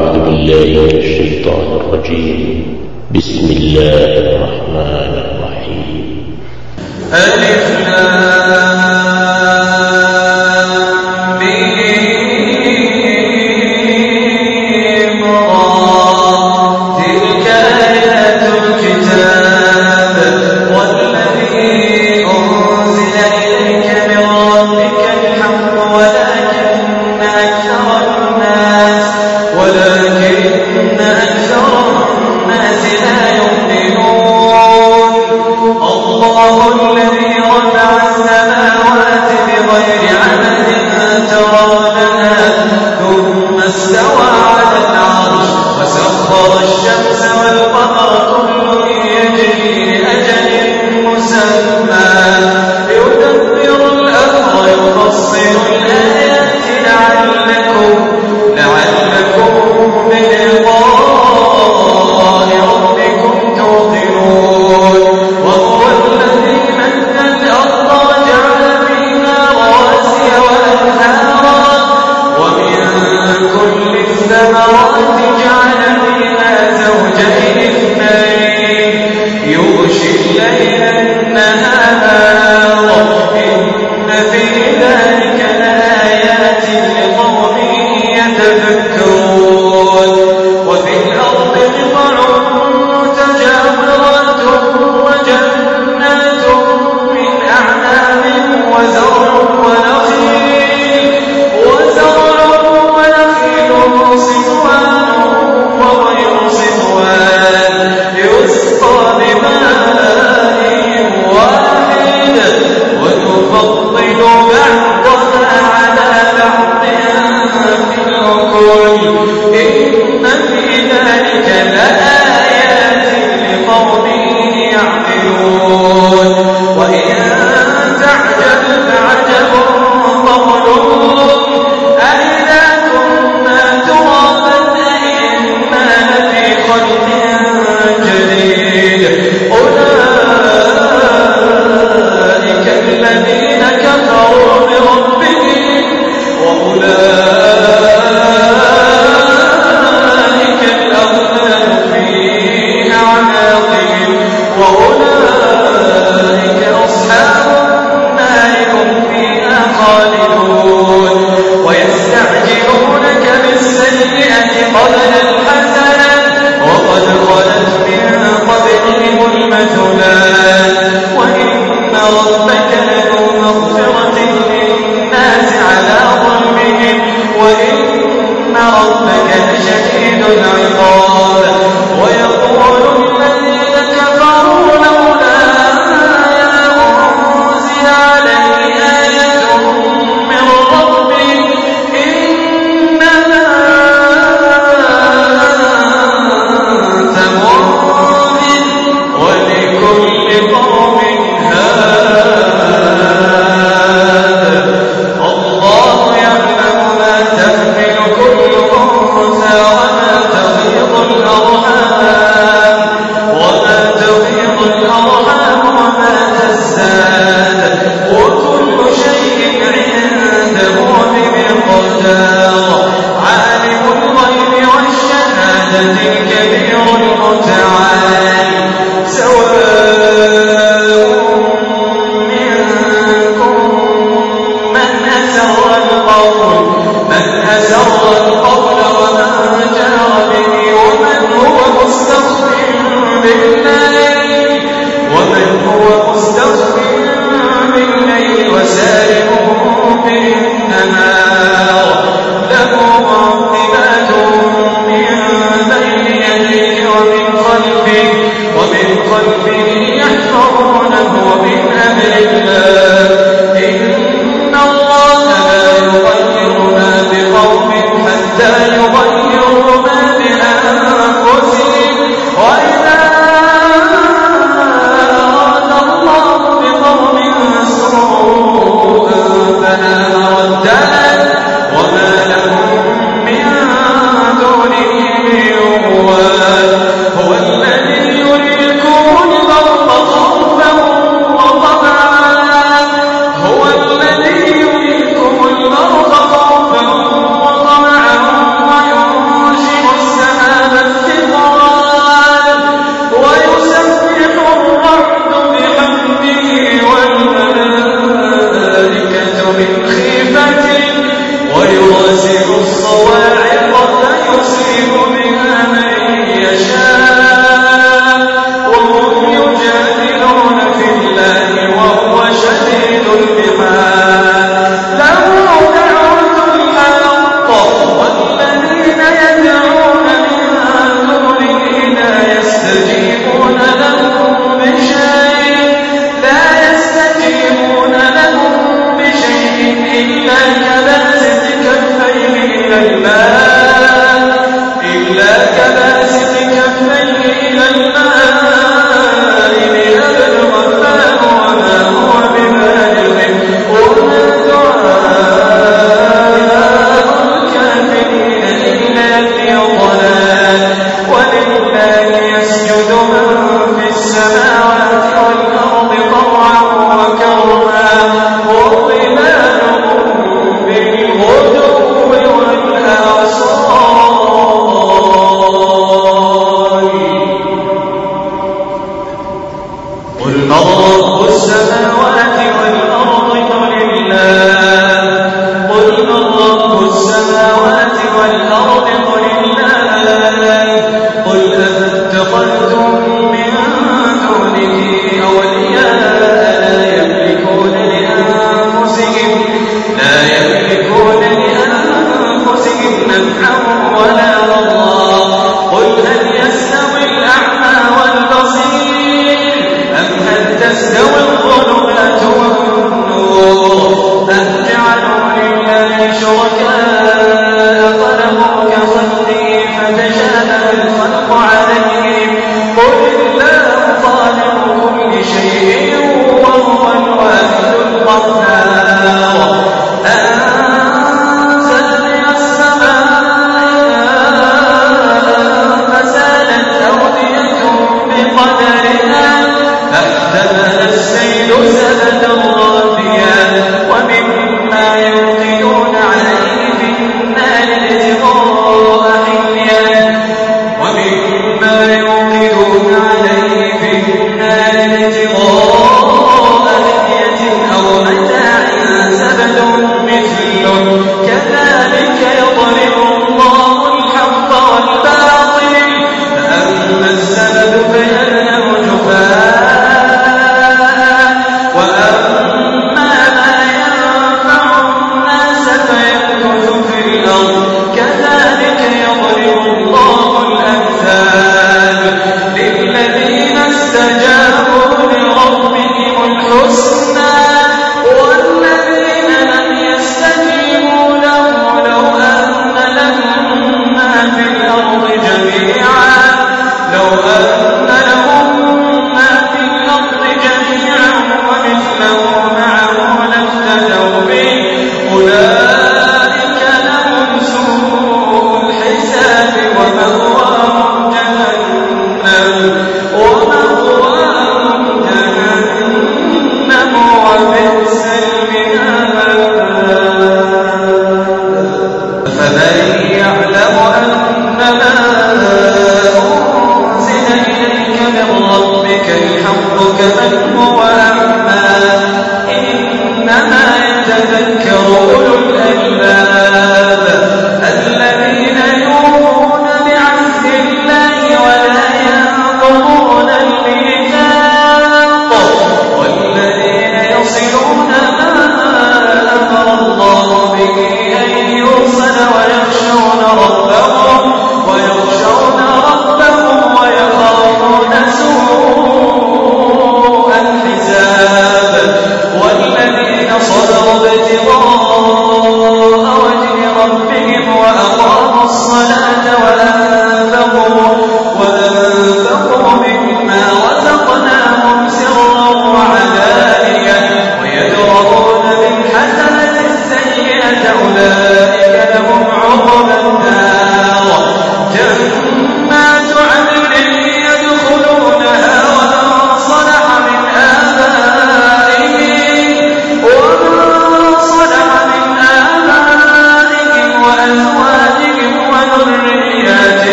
أعوذ بالله من الشيطان الرجيم. بسم الله الرحمن الرحيم. ألف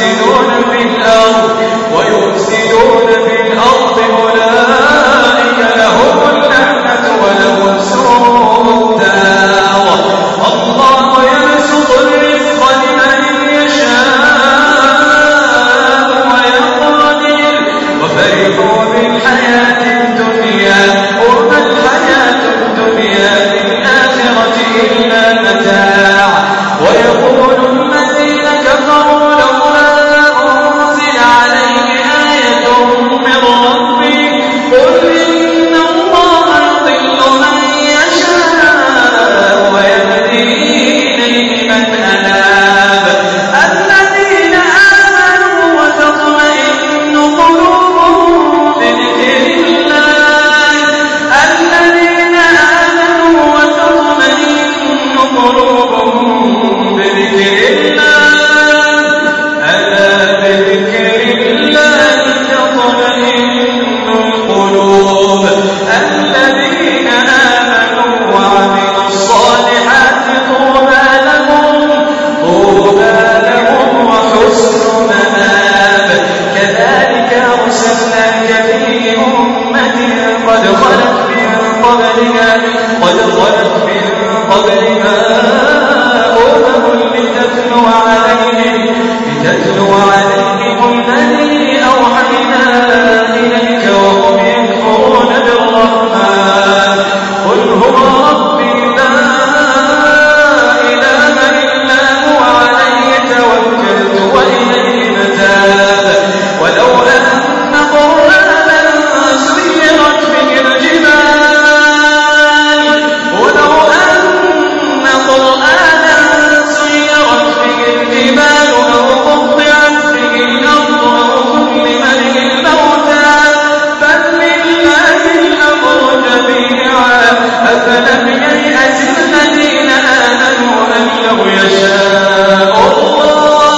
ويفسدون في الأرض أولئك لهم اللعنة ولهم سوء الدار. الله يبسط الرزق لمن يشاء ويقدر وفرحوا بالحياة الدنيا وما الحياة الدنيا في الآخرة إلا متاع. ويقول الذين كفروا لولا أنزل عليه آية من ربه قل إن الله يضل من يشاء ويهدي إليه من أناب. الذين آمنوا وتطمئن قلوبهم بذكر الله الذين آمنوا وتطمئن قلوبهم بذكر الله ألا بذكر الله تطمئن القلوب. الذين آمنوا وعملوا الصالحات طوبى لهم وحسن مآب. كذلك أرسلناك في أمة قد خلت من قبلها لتتلو عليهم الذي أوحينا إليك وهم يكفرون بالرحمن. قل هو ربي لا إله إلا هو عليه توكلت وإليه متاب. ولو أن قرآنا سيرت به الجبال أو قطعت به الأرض أو كلم به الموتى بل لله الأمر جميعا. أفلم ييأس الذين آمنوا أن لو يشاء الله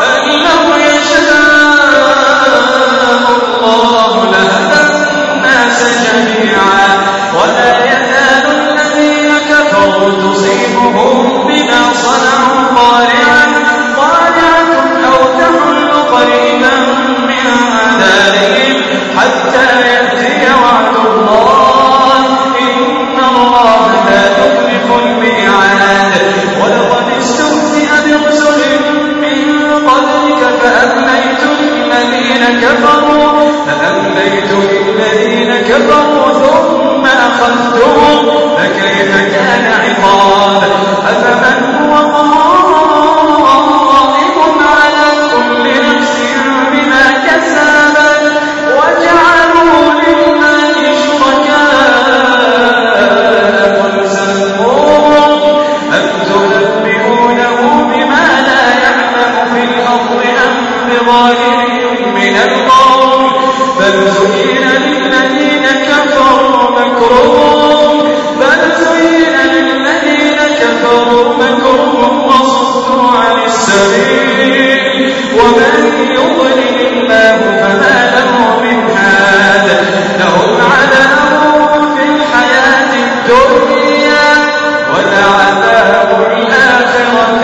لهدى الناس جميعا. ولا يزال الذين كفروا تصيبهم بما صنعوا قارعة أو تحل قريبا من دارهم حتى يأتي وعد الله إن الله لا يخلف الميعاد. ولقد استهزئ برسل من قبلك فأمليت للذين كفروا ثم أخذتهم فكيف كان عقاب. أفمن هو قائم على كل نفس بما كسبت وجعلوا لله شركاء قل سموهم أم تنبئونه بما لا يعلم في الأرض أم بظاهر من القول بل زين للذين كفروا مكرهم وصدوا عن السبيل ومن يضلل الله فما له من هاد. لهم عذاب في الحياة الدنيا ولعذاب الآخرة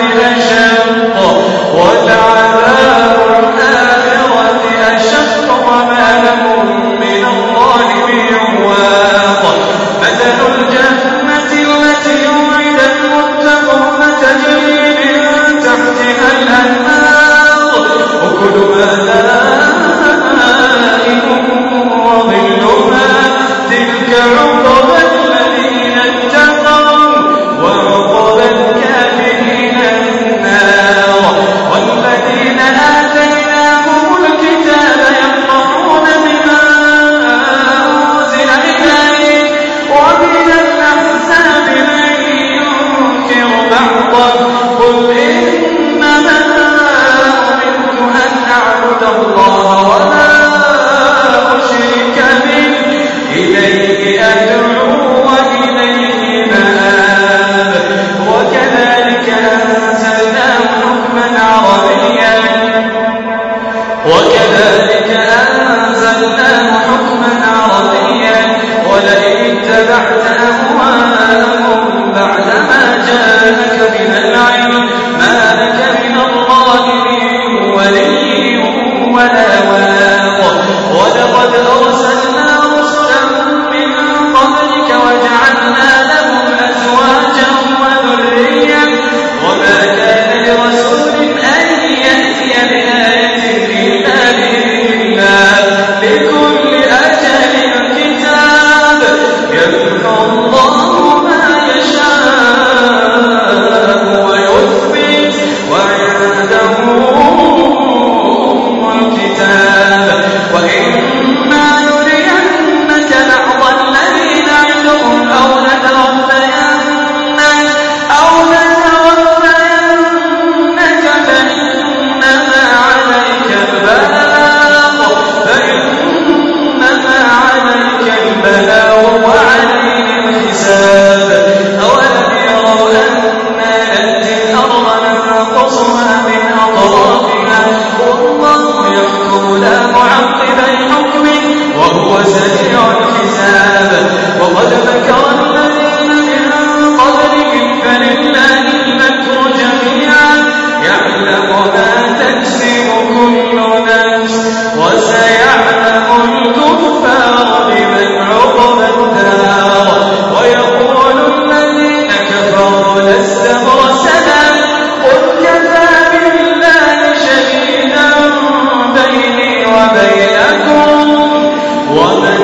أشق وما لهم من الله من واق. مثل الجنة التي وعد المتقون تجري من تحتها الأنهار أكلها دائم وظلها تلك عقبى الذين اتقوا وعقبى الكافرين النار. والذين آتيناهم الكتاب يقرؤون بما أنزل إليك ومن الأحزاب من ينكر بعضه قل إنما أمرت أن أعبد الله ولا أشرك به إليه أدعو وإليه مآب. وكذلك أنزلناه حكما عربيا ولئن اتبعت أهواءهم بعدما جاءك من العلم ما لك من الله من ولي ولا واق ولقد أرسلنا رسلا من قبلك وجعلنا لهم أزواجا وذرية وما كان لرسول أن يأتي بآية إلا بإذن الله لكل أجل كتاب يمحو الله ما يشاء ويثبت وعنده أم الكتاب وإما يرينك بعض الذي نعدهم أو نتوفينك فإنما عليك البلاغ وعلينا الحساب أولم يروا أنا نأتي الأرض ننقصها من أطرافها والله يحكم لا معقب لحكمه وهو سريع الحساب وقد مكر الذين من قبلهم فلله المكر جميعا يعلم ما تكسب كل نفس وسيعلم الكفار بمن عقبى الدار ويقول الذين كفروا لست مرسلا قل كفى بالله شهيدا بيني وبينكم وما